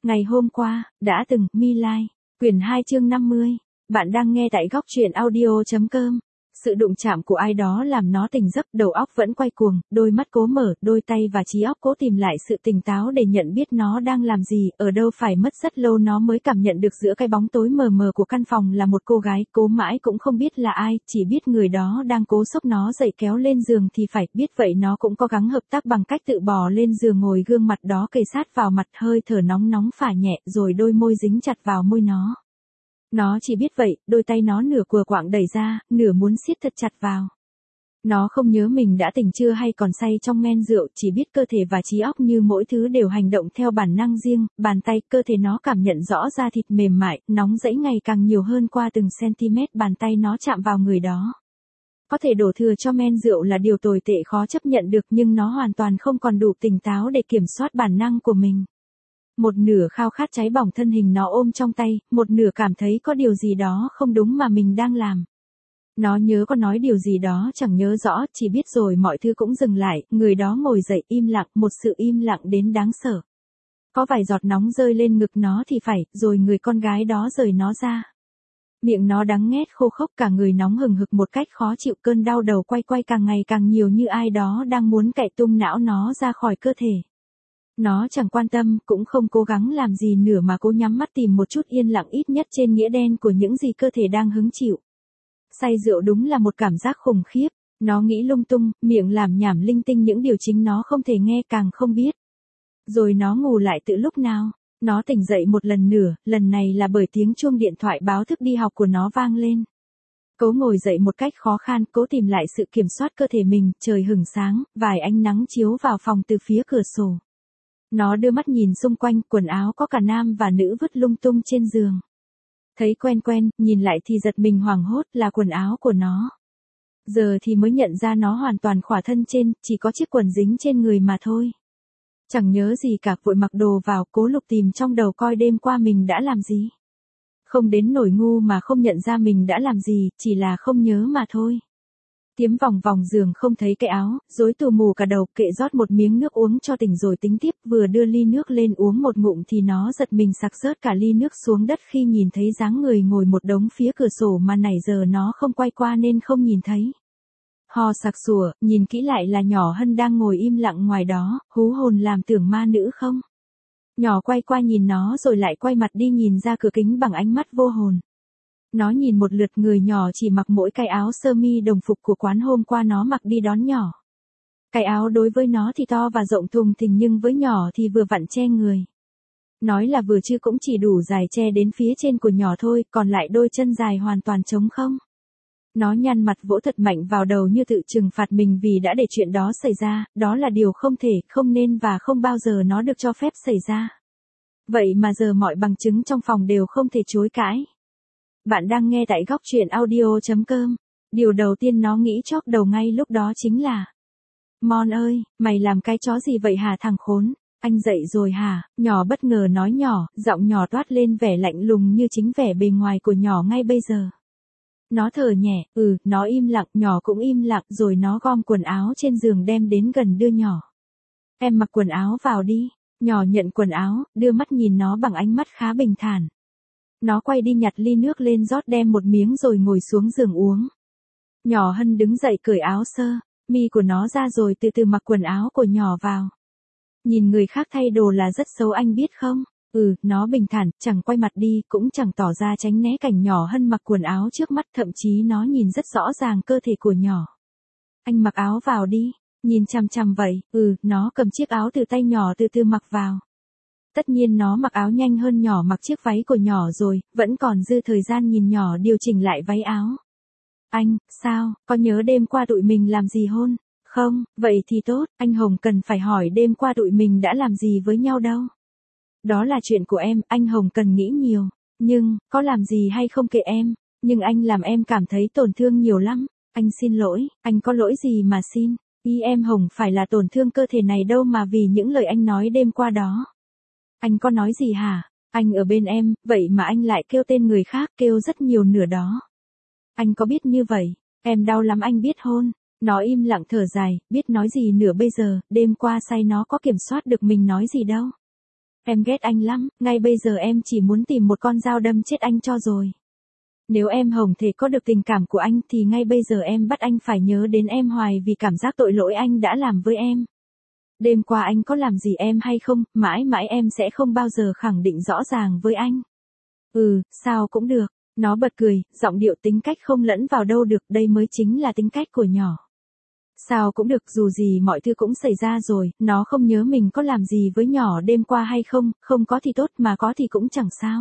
Ngày hôm qua, đã từng, My Lai, quyển 2 chương 50. Bạn đang nghe tại góc truyện audio.com. Sự đụng chạm của ai đó làm nó tỉnh giấc, đầu óc vẫn quay cuồng, đôi mắt cố mở, đôi tay và trí óc cố tìm lại sự tỉnh táo để nhận biết nó đang làm gì, ở đâu. Phải mất rất lâu nó mới cảm nhận được giữa cái bóng tối mờ mờ của căn phòng là một cô gái, cố mãi cũng không biết là ai, chỉ biết người đó đang cố xốc nó dậy kéo lên giường thì phải, biết vậy nó cũng cố gắng hợp tác bằng cách tự bò lên giường ngồi gương mặt đó kề sát vào mặt, hơi thở nóng nóng phả nhẹ, rồi đôi môi dính chặt vào môi nó. Nó chỉ biết vậy, đôi tay nó nửa cùa quạng đẩy ra, nửa muốn siết thật chặt vào. Nó không nhớ mình đã tỉnh chưa hay còn say trong men rượu, chỉ biết cơ thể và trí óc như mỗi thứ đều hành động theo bản năng riêng, bàn tay, cơ thể nó cảm nhận rõ da thịt mềm mại, nóng rẫy ngày càng nhiều hơn qua từng cm bàn tay nó chạm vào người đó. Có thể đổ thừa cho men rượu là điều tồi tệ khó chấp nhận được, nhưng nó hoàn toàn không còn đủ tỉnh táo để kiểm soát bản năng của mình. Một nửa khao khát cháy bỏng thân hình nó ôm trong tay, một nửa cảm thấy có điều gì đó không đúng mà mình đang làm. Nó nhớ có nói điều gì đó chẳng nhớ rõ, chỉ biết rồi mọi thứ cũng dừng lại, người đó ngồi dậy im lặng, một sự im lặng đến đáng sợ. Có vài giọt nóng rơi lên ngực nó thì phải, rồi người con gái đó rời nó ra. Miệng nó đắng nghét khô khốc, cả người nóng hừng hực một cách khó chịu, cơn đau đầu quay quay càng ngày càng nhiều, như ai đó đang muốn cạy tung não nó ra khỏi cơ thể. Nó chẳng quan tâm, cũng không cố gắng làm gì nữa mà cố nhắm mắt tìm một chút yên lặng, ít nhất trên nghĩa đen của những gì cơ thể đang hứng chịu. Say rượu đúng là một cảm giác khủng khiếp, nó nghĩ lung tung, miệng làm nhảm linh tinh những điều chính nó không thể nghe, càng không biết. Rồi nó ngủ lại từ lúc nào, nó tỉnh dậy một lần nữa, lần này là bởi tiếng chuông điện thoại báo thức đi học của nó vang lên. Cố ngồi dậy một cách khó khăn, cố tìm lại sự kiểm soát cơ thể mình, trời hửng sáng, vài ánh nắng chiếu vào phòng từ phía cửa sổ. Nó đưa mắt nhìn xung quanh, quần áo có cả nam và nữ vứt lung tung trên giường. Thấy quen quen, nhìn lại thì giật mình hoảng hốt, là quần áo của nó. Giờ thì mới nhận ra nó hoàn toàn khỏa thân trên, chỉ có chiếc quần dính trên người mà thôi. Chẳng nhớ gì cả, vội mặc đồ vào, cố lục tìm trong đầu coi đêm qua mình đã làm gì. Không đến nỗi ngu mà không nhận ra mình đã làm gì, chỉ là không nhớ mà thôi. Tiếm vòng vòng giường không thấy cái áo, rối tù mù cả đầu, kệ rót một miếng nước uống cho tỉnh rồi tính tiếp, vừa đưa ly nước lên uống một ngụm thì nó giật mình sặc rớt cả ly nước xuống đất khi nhìn thấy dáng người ngồi một đống phía cửa sổ mà nãy giờ nó không quay qua nên không nhìn thấy. Ho sặc sủa, nhìn kỹ lại là nhỏ Hân đang ngồi im lặng ngoài đó, hú hồn làm tưởng ma nữ không. Nhỏ quay qua nhìn nó rồi lại quay mặt đi nhìn ra cửa kính bằng ánh mắt vô hồn. Nó nhìn một lượt, người nhỏ chỉ mặc mỗi cái áo sơ mi đồng phục của quán hôm qua nó mặc đi đón nhỏ. Cái áo đối với nó thì to và rộng thùng thình nhưng với nhỏ thì vừa vặn che người. Nói là vừa chứ cũng chỉ đủ dài che đến phía trên của nhỏ thôi, còn lại đôi chân dài hoàn toàn trống không. Nó nhăn mặt vỗ thật mạnh vào đầu như tự trừng phạt mình vì đã để chuyện đó xảy ra, đó là điều không thể, không nên và không bao giờ nó được cho phép xảy ra. Vậy mà giờ mọi bằng chứng trong phòng đều không thể chối cãi. Bạn đang nghe tại góc truyện audio.com. Điều đầu tiên nó nghĩ chóp đầu ngay lúc đó chính là: Mon ơi, mày làm cái chó gì vậy hả thằng khốn? Anh dậy rồi hả? Nhỏ bất ngờ nói nhỏ, giọng nhỏ toát lên vẻ lạnh lùng như chính vẻ bề ngoài của nhỏ ngay bây giờ. Nó thở nhẹ, nó im lặng, nhỏ cũng im lặng, rồi nó gom quần áo trên giường đem đến gần đưa nhỏ. Em mặc quần áo vào đi. Nhỏ nhận quần áo, đưa mắt nhìn nó bằng ánh mắt khá bình thản. Nó quay đi nhặt ly nước lên rót đem một miếng rồi ngồi xuống giường uống. Nhỏ Hân đứng dậy cởi áo sơ mi của nó ra rồi từ từ mặc quần áo của nhỏ vào. Nhìn người khác thay đồ là rất xấu anh biết không? Nó bình thản, chẳng quay mặt đi, cũng chẳng tỏ ra tránh né cảnh nhỏ Hân mặc quần áo trước mắt, thậm chí nó nhìn rất rõ ràng cơ thể của nhỏ. Anh mặc áo vào đi, nhìn chằm chằm vậy, nó cầm chiếc áo từ tay nhỏ từ từ mặc vào. Tất nhiên nó mặc áo nhanh hơn nhỏ mặc chiếc váy của nhỏ rồi, vẫn còn dư thời gian nhìn nhỏ điều chỉnh lại váy áo. Anh, sao, có nhớ đêm qua tụi mình làm gì hôn? Không, vậy thì tốt, anh Hồng cần phải hỏi đêm qua tụi mình đã làm gì với nhau đâu. Đó là chuyện của em, anh Hồng cần nghĩ nhiều. Nhưng, có làm gì hay không kệ em, nhưng anh làm em cảm thấy tổn thương nhiều lắm. Anh xin lỗi, anh có lỗi gì mà xin. Ý em Hồng phải là tổn thương cơ thể này đâu mà vì những lời anh nói đêm qua đó. Anh có nói gì hả? Anh ở bên em, vậy mà anh lại kêu tên người khác, kêu rất nhiều nữa đó. Anh có biết như vậy, em đau lắm anh biết hôn. Nó im lặng thở dài, biết nói gì nữa bây giờ, đêm qua say nó có kiểm soát được mình nói gì đâu. Em ghét anh lắm, ngay bây giờ em chỉ muốn tìm một con dao đâm chết anh cho rồi. Nếu em Hồng thể có được tình cảm của anh thì ngay bây giờ em bắt anh phải nhớ đến em hoài vì cảm giác tội lỗi anh đã làm với em. Đêm qua anh có làm gì em hay không, mãi mãi em sẽ không bao giờ khẳng định rõ ràng với anh. Sao cũng được. Nó bật cười, giọng điệu tính cách không lẫn vào đâu được, đây mới chính là tính cách của nhỏ. Sao cũng được, dù gì mọi thứ cũng xảy ra rồi, nó không nhớ mình có làm gì với nhỏ đêm qua hay không, không có thì tốt mà có thì cũng chẳng sao.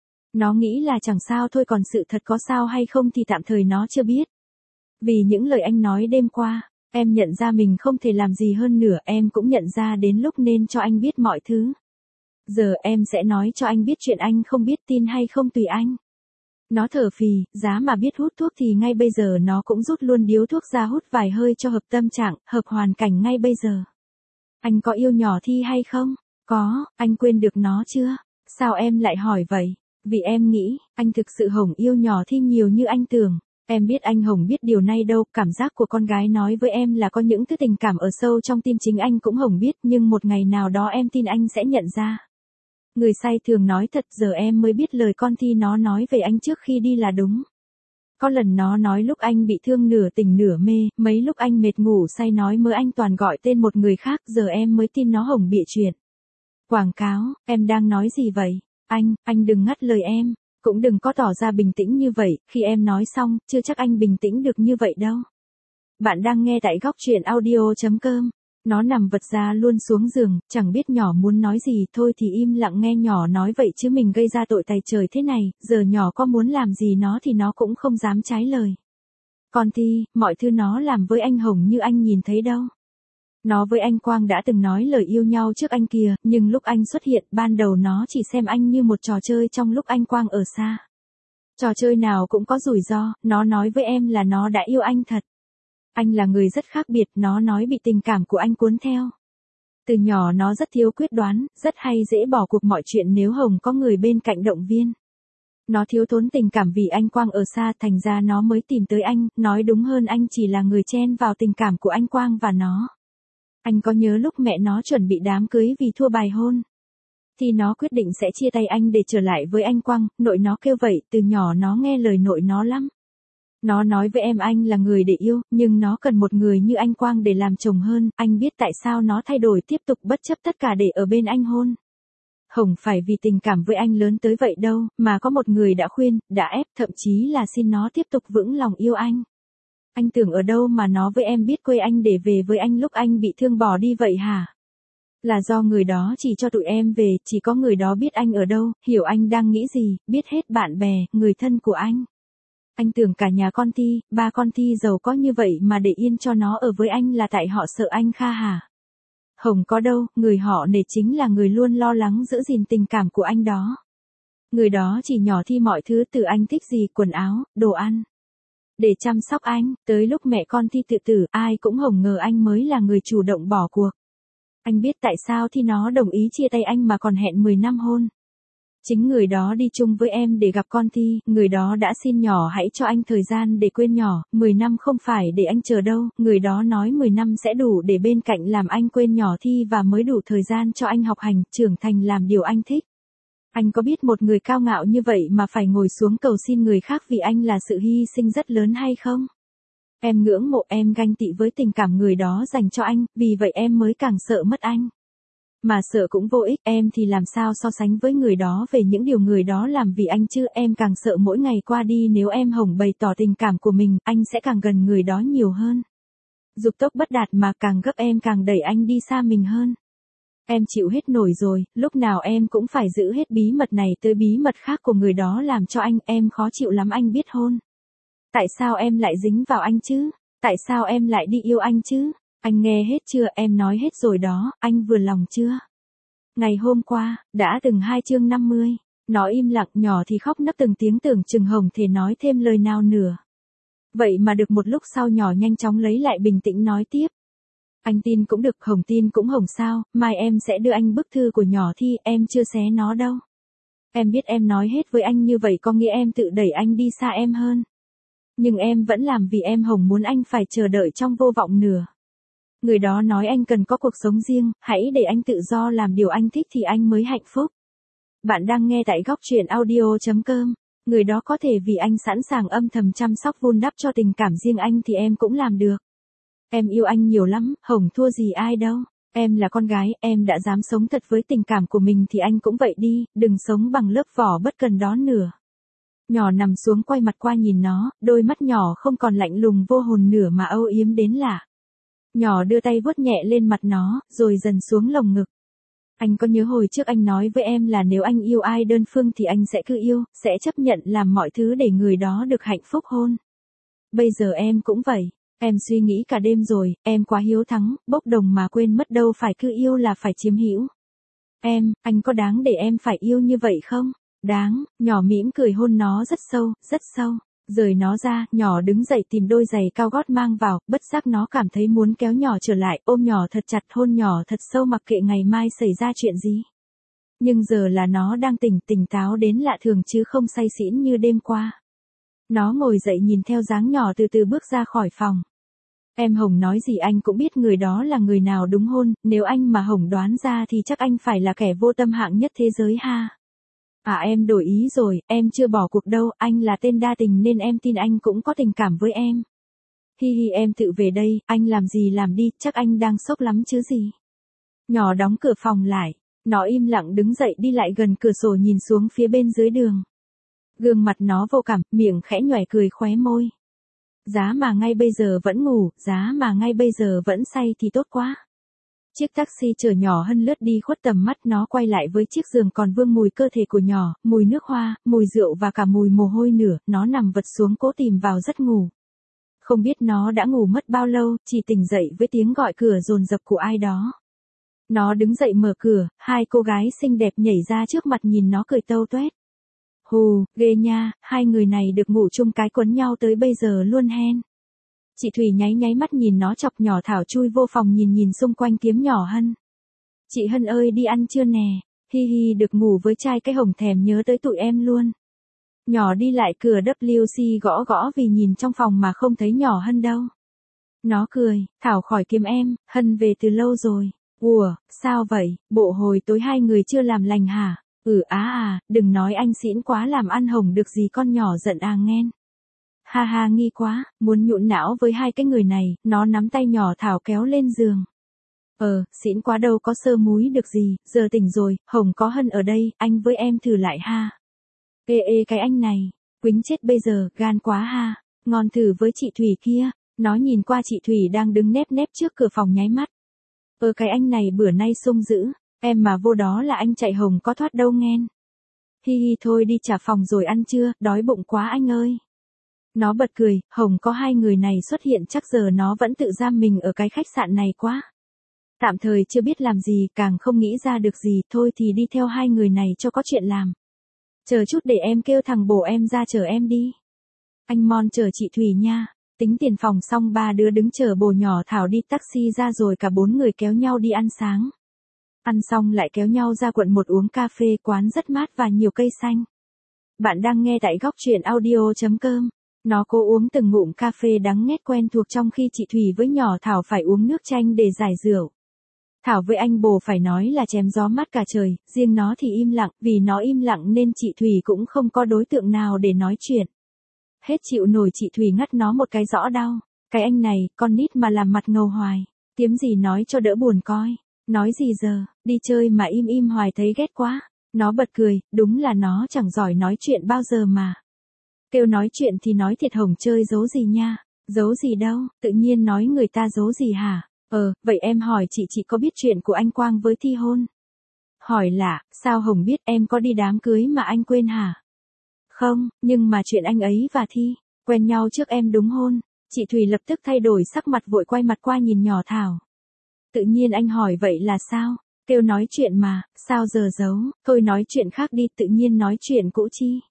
Nó nghĩ là chẳng sao thôi, còn sự thật có sao hay không thì tạm thời nó chưa biết. Vì những lời anh nói đêm qua, em nhận ra mình không thể làm gì hơn nữa, em cũng nhận ra đến lúc nên cho anh biết mọi thứ. Giờ em sẽ nói cho anh biết chuyện anh không biết, tin hay không tùy anh. Nó thở phì, giá mà biết hút thuốc thì ngay bây giờ nó cũng rút luôn điếu thuốc ra hút vài hơi cho hợp tâm trạng, hợp hoàn cảnh ngay bây giờ. Anh có yêu nhỏ Thi hay không? Có, anh quên được nó chưa? Sao em lại hỏi vậy? Vì em nghĩ, anh thực sự Hồng yêu nhỏ Thi nhiều như anh tưởng. Em biết anh Hồng biết điều này đâu, cảm giác của con gái nói với em là có những thứ tình cảm ở sâu trong tim, chính anh cũng Hồng biết, nhưng một ngày nào đó em tin anh sẽ nhận ra. Người say thường nói thật, giờ em mới biết lời con Thi nó nói về anh trước khi đi là đúng. Có lần nó nói lúc anh bị thương nửa tỉnh nửa mê, mấy lúc anh mệt ngủ say nói mơ anh toàn gọi tên một người khác, giờ em mới tin nó Hồng bịa chuyện. Quảng cáo, em đang nói gì vậy? Anh đừng ngắt lời em, cũng đừng có tỏ ra bình tĩnh như vậy, khi em nói xong, chưa chắc anh bình tĩnh được như vậy đâu. Bạn đang nghe tại góc truyện audio.com. Nó nằm vật ra luôn xuống giường, chẳng biết nhỏ muốn nói gì, thôi thì im lặng nghe nhỏ nói vậy chứ mình gây ra tội tày trời thế này, giờ nhỏ có muốn làm gì nó thì nó cũng không dám trái lời. Còn Thi, mọi thứ nó làm với anh Hồng như anh nhìn thấy đâu. Nó với anh Quang đã từng nói lời yêu nhau trước anh kìa, nhưng lúc anh xuất hiện, ban đầu nó chỉ xem anh như một trò chơi trong lúc anh Quang ở xa. Trò chơi nào cũng có rủi ro, nó nói với em là nó đã yêu anh thật. Anh là người rất khác biệt, nó nói bị tình cảm của anh cuốn theo. Từ nhỏ nó rất thiếu quyết đoán, rất hay dễ bỏ cuộc mọi chuyện nếu Hồng có người bên cạnh động viên. Nó thiếu thốn tình cảm vì anh Quang ở xa, thành ra nó mới tìm tới anh, nói đúng hơn anh chỉ là người chen vào tình cảm của anh Quang và nó. Anh có nhớ lúc mẹ nó chuẩn bị đám cưới vì thua bài hôn thì nó quyết định sẽ chia tay anh để trở lại với anh Quang, nội nó kêu vậy, từ nhỏ nó nghe lời nội nó lắm. Nó nói với em anh là người để yêu, nhưng nó cần một người như anh Quang để làm chồng hơn, anh biết tại sao nó thay đổi tiếp tục bất chấp tất cả để ở bên anh hôn. Hồng phải vì tình cảm với anh lớn tới vậy đâu, mà có một người đã khuyên, đã ép, thậm chí là xin nó tiếp tục vững lòng yêu anh. Anh tưởng ở đâu mà nó với em biết quê anh để về với anh lúc anh bị thương bỏ đi vậy hả? Là do người đó chỉ cho tụi em về, chỉ có người đó biết anh ở đâu, hiểu anh đang nghĩ gì, biết hết bạn bè, người thân của anh. Anh tưởng cả nhà con Thi, ba con Thi giàu có như vậy mà để yên cho nó ở với anh là tại họ sợ anh Kha hả? Hồng có đâu, người họ nể chính là người luôn lo lắng giữ gìn tình cảm của anh đó. Người đó chỉ nhỏ Thi mọi thứ từ anh thích gì, quần áo, đồ ăn. Để chăm sóc anh, tới lúc mẹ con Thi tự tử, ai cũng Hồng ngờ anh mới là người chủ động bỏ cuộc. Anh biết tại sao Thi nó đồng ý chia tay anh mà còn hẹn 10 năm hôn. Chính người đó đi chung với em để gặp con Thi, người đó đã xin nhỏ hãy cho anh thời gian để quên nhỏ, 10 năm không phải để anh chờ đâu, người đó nói 10 năm sẽ đủ để bên cạnh làm anh quên nhỏ Thi và mới đủ thời gian cho anh học hành, trưởng thành làm điều anh thích. Anh có biết một người cao ngạo như vậy mà phải ngồi xuống cầu xin người khác vì anh là sự hy sinh rất lớn hay không? Em ngưỡng mộ, em ganh tị với tình cảm người đó dành cho anh, vì vậy em mới càng sợ mất anh. Mà sợ cũng vô ích, em thì làm sao so sánh với người đó về những điều người đó làm vì anh chứ, em càng sợ mỗi ngày qua đi nếu em Hồng bày tỏ tình cảm của mình, anh sẽ càng gần người đó nhiều hơn. Dục tốc bất đạt mà càng gấp em càng đẩy anh đi xa mình hơn. Em chịu hết nổi rồi, lúc nào em cũng phải giữ hết bí mật này tới bí mật khác của người đó làm cho anh, em khó chịu lắm anh biết hôn. Tại sao em lại dính vào anh chứ? Tại sao em lại đi yêu anh chứ? Anh nghe hết chưa, em nói hết rồi đó, anh vừa lòng chưa? Ngày hôm qua, đã từng 2 chương 50, nó im lặng, nhỏ thì khóc nấc từng tiếng tưởng chừng Hồng thể nói thêm lời nào nữa. Vậy mà được một lúc sau nhỏ nhanh chóng lấy lại bình tĩnh nói tiếp. Anh tin cũng được, Hồng tin cũng Hồng sao, mai em sẽ đưa anh bức thư của nhỏ Thi, em chưa xé nó đâu. Em biết em nói hết với anh như vậy có nghĩa em tự đẩy anh đi xa em hơn. Nhưng em vẫn làm vì em Hồng muốn anh phải chờ đợi trong vô vọng nữa. Người đó nói anh cần có cuộc sống riêng, hãy để anh tự do làm điều anh thích thì anh mới hạnh phúc. Bạn đang nghe tại góc truyện audio.com. Người đó có thể vì anh sẵn sàng âm thầm chăm sóc vun đắp cho tình cảm riêng anh thì em cũng làm được. Em yêu anh nhiều lắm, Hồng thua gì ai đâu. Em là con gái, em đã dám sống thật với tình cảm của mình thì anh cũng vậy đi, đừng sống bằng lớp vỏ bất cần đó nữa. Nhỏ nằm xuống quay mặt qua nhìn nó, đôi mắt nhỏ không còn lạnh lùng vô hồn nữa mà âu yếm đến lạ. Nhỏ đưa tay vuốt nhẹ lên mặt nó, rồi dần xuống lồng ngực. Anh có nhớ hồi trước anh nói với em là nếu anh yêu ai đơn phương thì anh sẽ cứ yêu, sẽ chấp nhận làm mọi thứ để người đó được hạnh phúc hôn. Bây giờ em cũng vậy. Em suy nghĩ cả đêm rồi, em quá hiếu thắng, bốc đồng mà quên mất đâu phải cứ yêu là phải chiếm hữu. Anh có đáng để em phải yêu như vậy không? Đáng, nhỏ mỉm cười hôn nó rất sâu, rất sâu. Rời nó ra, nhỏ đứng dậy tìm đôi giày cao gót mang vào, bất giác nó cảm thấy muốn kéo nhỏ trở lại, ôm nhỏ thật chặt, hôn nhỏ thật sâu mặc kệ ngày mai xảy ra chuyện gì. Nhưng giờ là nó đang tỉnh táo đến lạ thường chứ không say xỉn như đêm qua. Nó ngồi dậy nhìn theo dáng nhỏ từ từ bước ra khỏi phòng. Em Hồng nói gì anh cũng biết người đó là người nào đúng hôn, nếu anh mà Hồng đoán ra thì chắc anh phải là kẻ vô tâm hạng nhất thế giới ha. À em đổi ý rồi, em chưa bỏ cuộc đâu, anh là tên đa tình nên em tin anh cũng có tình cảm với em. Hi hi em tự về đây, anh làm gì làm đi, chắc anh đang sốc lắm chứ gì. Nhỏ đóng cửa phòng lại, nó im lặng đứng dậy đi lại gần cửa sổ nhìn xuống phía bên dưới đường. Gương mặt nó vô cảm, miệng khẽ nhoẻn cười khóe môi. Giá mà ngay bây giờ vẫn ngủ, giá mà ngay bây giờ vẫn say thì tốt quá. Chiếc taxi chở nhỏ Hân lướt đi khuất tầm mắt, nó quay lại với chiếc giường còn vương mùi cơ thể của nhỏ, mùi nước hoa, mùi rượu và cả mùi mồ hôi nữa, nó nằm vật xuống cố tìm vào giấc ngủ. Không biết nó đã ngủ mất bao lâu, chỉ tỉnh dậy với tiếng gọi cửa dồn dập của ai đó. Nó đứng dậy mở cửa, hai cô gái xinh đẹp nhảy ra trước mặt nhìn nó cười tâu tuét. Hù, ghê nha, hai người này được ngủ chung cái quấn nhau tới bây giờ luôn hen. Chị Thủy nháy mắt nhìn nó chọc nhỏ Thảo chui vô phòng nhìn xung quanh kiếm nhỏ Hân. Chị Hân ơi đi ăn chưa nè, hi hi được ngủ với trai cái Hồng thèm nhớ tới tụi em luôn. Nhỏ đi lại cửa WC gõ vì nhìn trong phòng mà không thấy nhỏ Hân đâu. Nó cười, Thảo khỏi kiếm em, Hân về từ lâu rồi. Ủa, sao vậy, bộ hồi tối hai người chưa làm lành hả? Đừng nói anh xỉn quá làm ăn Hồng được gì con nhỏ giận nghen. Ha ha nghi quá, muốn nhũn não với hai cái người này, nó nắm tay nhỏ Thảo kéo lên giường. Xỉn quá đâu có sơ múi được gì, giờ tỉnh rồi, Hồng có Hân ở đây, anh với em thử lại ha. Ê cái anh này, quýnh chết bây giờ, gan quá ha, ngon thử với chị Thủy kia, nó nhìn qua chị Thủy đang đứng nép trước cửa phòng nháy mắt. Cái anh này bữa nay sung dữ, em mà vô đó là anh chạy Hồng có thoát đâu nghen. Hi hi thôi đi trả phòng rồi ăn trưa, đói bụng quá anh ơi. Nó bật cười, Hồng có hai người này xuất hiện chắc giờ nó vẫn tự giam mình ở cái khách sạn này quá. Tạm thời chưa biết làm gì, càng không nghĩ ra được gì, thôi thì đi theo hai người này cho có chuyện làm. Chờ chút để em kêu thằng bồ em ra chở em đi. Anh Mon chở chị Thủy nha. Tính tiền phòng xong ba đứa đứng chờ bồ nhỏ Thảo đi taxi ra rồi cả bốn người kéo nhau đi ăn sáng. Ăn xong lại kéo nhau ra quận 1 uống cà phê, quán rất mát và nhiều cây xanh. Bạn đang nghe tại góc truyện audio.com. Nó cố uống từng ngụm cà phê đắng nghét quen thuộc trong khi chị Thủy với nhỏ Thảo phải uống nước chanh để giải rượu. Thảo với anh bồ phải nói là chém gió mát cả trời, riêng nó thì im lặng, vì nó im lặng nên chị Thủy cũng không có đối tượng nào để nói chuyện. Hết chịu nổi chị Thủy ngắt nó một cái rõ đau. Cái anh này, con nít mà làm mặt ngầu hoài. Tiếm gì nói cho đỡ buồn coi. Nói gì giờ, đi chơi mà im hoài thấy ghét quá. Nó bật cười, đúng là nó chẳng giỏi nói chuyện bao giờ mà. Kêu nói chuyện thì nói thiệt Hồng chơi giấu gì nha. Giấu gì đâu, tự nhiên nói người ta giấu gì hả? Vậy em hỏi chị có biết chuyện của anh Quang với Thi hôn? Hỏi lạ, sao Hồng biết, em có đi đám cưới mà anh quên hả? Không, nhưng mà chuyện anh ấy và Thi, quen nhau trước em đúng hôn. Chị Thủy lập tức thay đổi sắc mặt vội quay mặt qua nhìn nhỏ Thảo. Tự nhiên anh hỏi vậy là sao? Kêu nói chuyện mà, sao giờ giấu, thôi nói chuyện khác đi, tự nhiên nói chuyện cũ chi.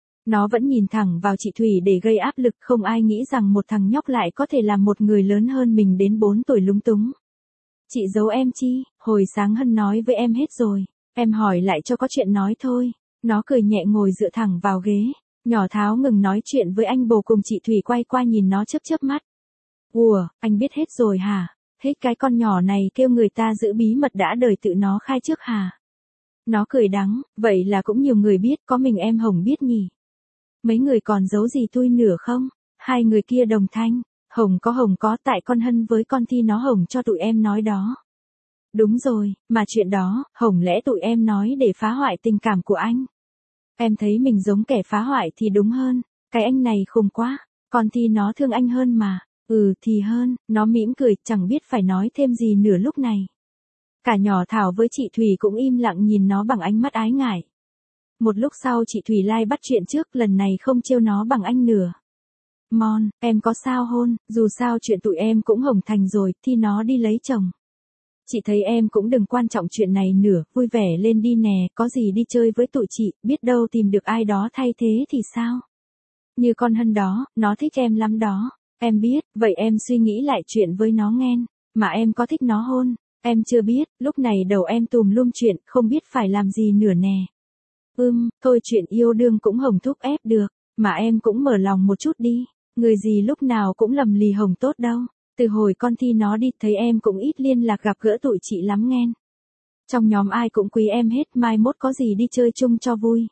Nó vẫn nhìn thẳng vào chị Thủy để gây áp lực, không ai nghĩ rằng một thằng nhóc lại có thể làm một người lớn hơn mình đến 4 tuổi lúng túng. Chị giấu em chi, hồi sáng Hân nói với em hết rồi, em hỏi lại cho có chuyện nói thôi. Nó cười nhẹ ngồi dựa thẳng vào ghế, nhỏ Tháo ngừng nói chuyện với anh bồ cùng chị Thủy quay qua nhìn nó chớp mắt. Ủa, anh biết hết rồi hả? hết cái con nhỏ này kêu người ta giữ bí mật đã đời tự nó khai trước hả? Nó cười đắng, vậy là cũng nhiều người biết, có mình em Hồng biết nhỉ? Mấy người còn giấu gì tôi nửa không? Hai người kia đồng thanh, Hồng có, tại con Hân với con Thi nó Hồng cho tụi em nói đó. Đúng rồi, mà chuyện đó, Hồng lẽ tụi em nói để phá hoại tình cảm của anh. Em thấy mình giống kẻ phá hoại thì đúng hơn, cái anh này khùng quá, con Thi nó thương anh hơn mà. Ừ thì hơn, nó mỉm cười, chẳng biết phải nói thêm gì nửa lúc này. Cả nhỏ Thảo với chị Thùy cũng im lặng nhìn nó bằng ánh mắt ái ngại. Một lúc sau chị Thùy lai bắt chuyện trước, lần này không trêu nó bằng anh nửa. Mon, em có sao hôn, dù sao chuyện tụi em cũng hồng thành rồi, thì nó đi lấy chồng. Chị thấy em cũng đừng quan trọng chuyện này nữa, vui vẻ lên đi nè, có gì đi chơi với tụi chị, biết đâu tìm được ai đó thay thế thì sao? Như con Hân đó, nó thích em lắm đó. Em biết, vậy em suy nghĩ lại chuyện với nó nghen, mà em có thích nó hôn, em chưa biết, lúc này đầu em tùm lum chuyện, không biết phải làm gì nữa nè. Thôi chuyện yêu đương cũng Hồng thúc ép được, mà em cũng mở lòng một chút đi, người gì lúc nào cũng lầm lì Hồng tốt đâu. Từ hồi con Thi nó đi thấy em cũng ít liên lạc gặp gỡ tụi chị lắm nghen. Trong nhóm ai cũng quý em hết, mai mốt có gì đi chơi chung cho vui.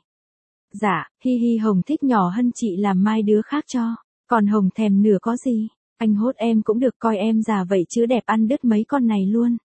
Dạ, hi Hồng thích nhỏ Hân chị làm mai đứa khác cho, còn Hồng thèm nửa có gì, anh hốt em cũng được, coi em già vậy chứ đẹp ăn đứt mấy con này luôn.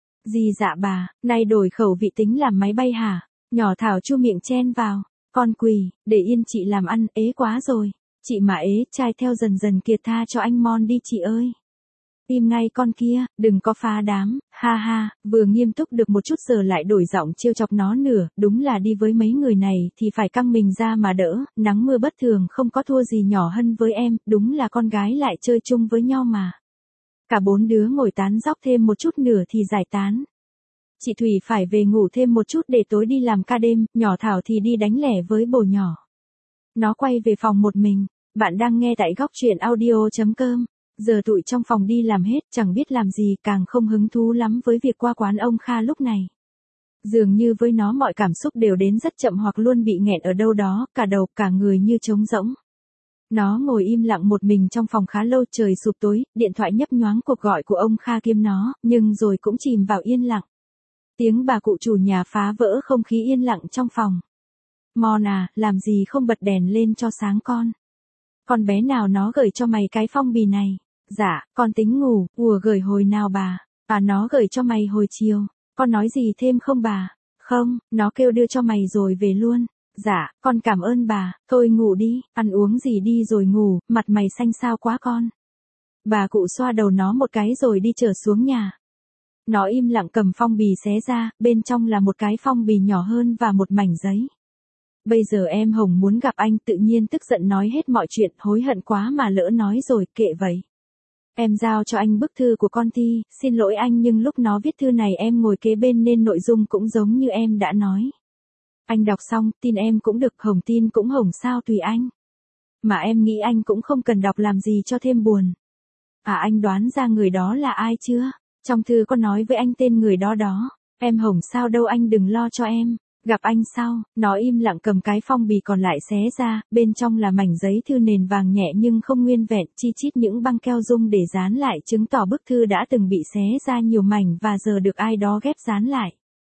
Gì dạ bà, nay đổi khẩu vị tính làm máy bay hả? Nhỏ Thảo chu miệng chen vào, con quỳ, để yên chị làm ăn, ế quá rồi. Chị mà ế, trai theo dần dần kìa, tha cho anh Mon đi chị ơi. Im ngay con kia, đừng có phá đám, ha ha, vừa nghiêm túc được một chút giờ lại đổi giọng trêu chọc nó nữa, đúng là đi với mấy người này thì phải căng mình ra mà đỡ, nắng mưa bất thường không có thua gì nhỏ Hân với em, đúng là con gái lại chơi chung với nhau mà. Cả bốn đứa ngồi tán dóc thêm một chút nữa thì giải tán. Chị Thủy phải về ngủ thêm một chút để tối đi làm ca đêm, nhỏ Thảo thì đi đánh lẻ với bồ nhỏ. Nó quay về phòng một mình, bạn đang nghe tại góc truyện audio.com. Giờ tụi trong phòng đi làm hết, chẳng biết làm gì, càng không hứng thú lắm với việc qua quán ông Kha lúc này. Dường như với nó mọi cảm xúc đều đến rất chậm hoặc luôn bị nghẹn ở đâu đó, cả đầu, cả người như trống rỗng. Nó ngồi im lặng một mình trong phòng khá lâu, trời sụp tối, điện thoại nhấp nhoáng cuộc gọi của ông Kha kiếm nó, nhưng rồi cũng chìm vào yên lặng. Tiếng bà cụ chủ nhà phá vỡ không khí yên lặng trong phòng. Mon à, làm gì không bật đèn lên cho sáng con? Con bé nào nó gửi cho mày cái phong bì này? Dạ, con tính ngủ, gửi hồi nào bà? Nó gửi cho mày hồi chiều. Con nói gì thêm không bà? Không, nó kêu đưa cho mày rồi về luôn. Dạ, con cảm ơn bà, thôi ngủ đi, ăn uống gì đi rồi ngủ, mặt mày xanh xao quá con. Bà cụ xoa đầu nó một cái rồi đi trở xuống nhà. Nó im lặng cầm phong bì xé ra, bên trong là một cái phong bì nhỏ hơn và một mảnh giấy. Bây giờ em Hồng muốn gặp anh, tự nhiên tức giận nói hết mọi chuyện, hối hận quá mà lỡ nói rồi, kệ vậy. Em giao cho anh bức thư của con Thi, xin lỗi anh nhưng lúc nó viết thư này em ngồi kế bên nên nội dung cũng giống như em đã nói. Anh đọc xong, tin em cũng được, Hồng tin cũng Hồng sao tùy anh. Mà em nghĩ anh cũng không cần đọc làm gì cho thêm buồn. Anh đoán ra người đó là ai chưa? Trong thư có nói với anh tên người đó đó. Em Hồng sao đâu, anh đừng lo cho em. Gặp anh sau, nó im lặng cầm cái phong bì còn lại xé ra, bên trong là mảnh giấy thư nền vàng nhẹ nhưng không nguyên vẹn, chi chít những băng keo dung để dán lại, chứng tỏ bức thư đã từng bị xé ra nhiều mảnh và giờ được ai đó ghép dán lại.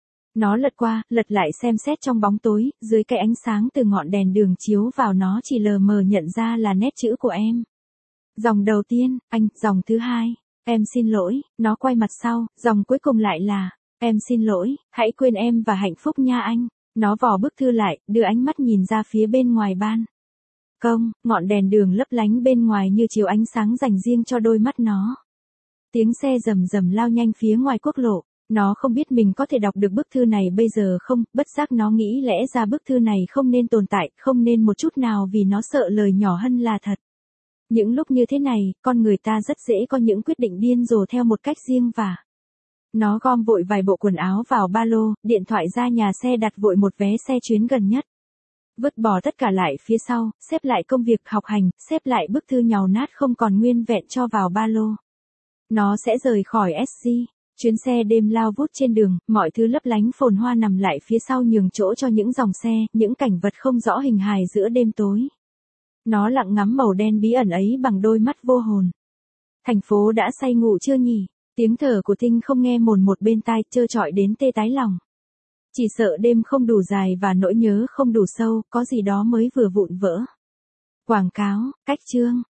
Nó lật qua, lật lại xem xét trong bóng tối, dưới cái ánh sáng từ ngọn đèn đường chiếu vào nó chỉ lờ mờ nhận ra là nét chữ của em. Dòng đầu tiên, anh, dòng thứ hai, em xin lỗi, nó quay mặt sau, dòng cuối cùng lại là, em xin lỗi, hãy quên em và hạnh phúc nha anh. Nó vò bức thư lại, đưa ánh mắt nhìn ra phía bên ngoài ban công, ngọn đèn đường lấp lánh bên ngoài như chiếu ánh sáng dành riêng cho đôi mắt nó. Tiếng xe rầm rầm lao nhanh phía ngoài quốc lộ. Nó không biết mình có thể đọc được bức thư này bây giờ không, bất giác nó nghĩ lẽ ra bức thư này không nên tồn tại, không nên một chút nào vì nó sợ lời nhỏ Hân là thật. Những lúc như thế này, con người ta rất dễ có những quyết định điên rồ theo một cách riêng và nó gom vội vài bộ quần áo vào ba lô, điện thoại ra nhà xe đặt vội một vé xe chuyến gần nhất. Vứt bỏ tất cả lại phía sau, xếp lại công việc học hành, xếp lại bức thư nhàu nát không còn nguyên vẹn cho vào ba lô. Nó sẽ rời khỏi SG. Chuyến xe đêm lao vút trên đường, mọi thứ lấp lánh phồn hoa nằm lại phía sau nhường chỗ cho những dòng xe, những cảnh vật không rõ hình hài giữa đêm tối. Nó lặng ngắm màu đen bí ẩn ấy bằng đôi mắt vô hồn. Thành phố đã say ngủ chưa nhỉ? Tiếng thở của Tinh không nghe mồn một bên tai, trơ trọi đến tê tái lòng. Chỉ sợ đêm không đủ dài và nỗi nhớ không đủ sâu, có gì đó mới vừa vụn vỡ. Quảng cáo, cách chương.